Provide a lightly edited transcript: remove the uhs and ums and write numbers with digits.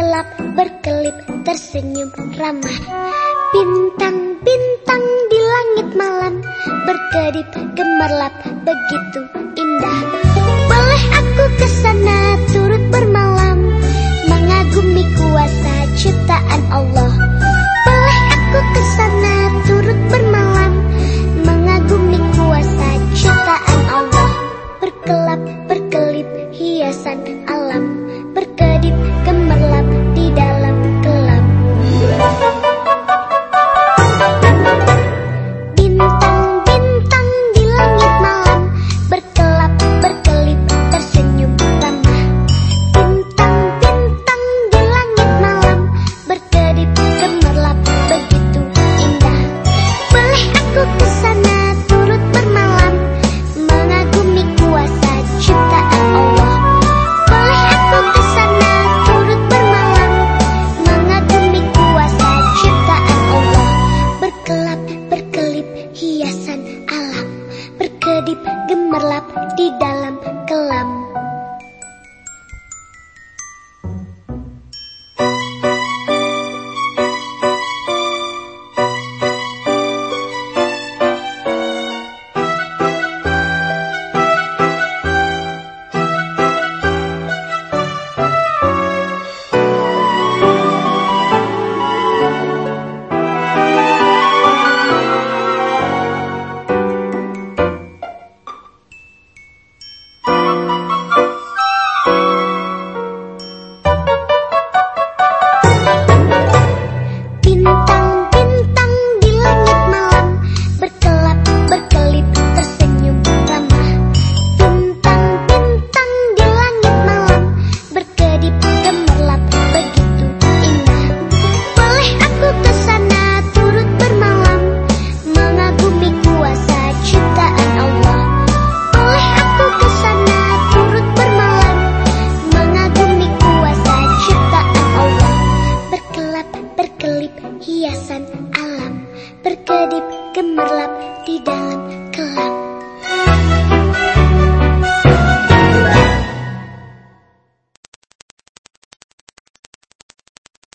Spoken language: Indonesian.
berkelap berkelip tersenyum ramah. Bintang-bintang di langit malam berkedip gemerlap begitu indah. Boleh aku kesana turut bermalam, mengagumi kuasa ciptaan Allah. Boleh aku kesana turut bermalam, mengagumi kuasa ciptaan Allah. Berkelap berkelip hiasan alam,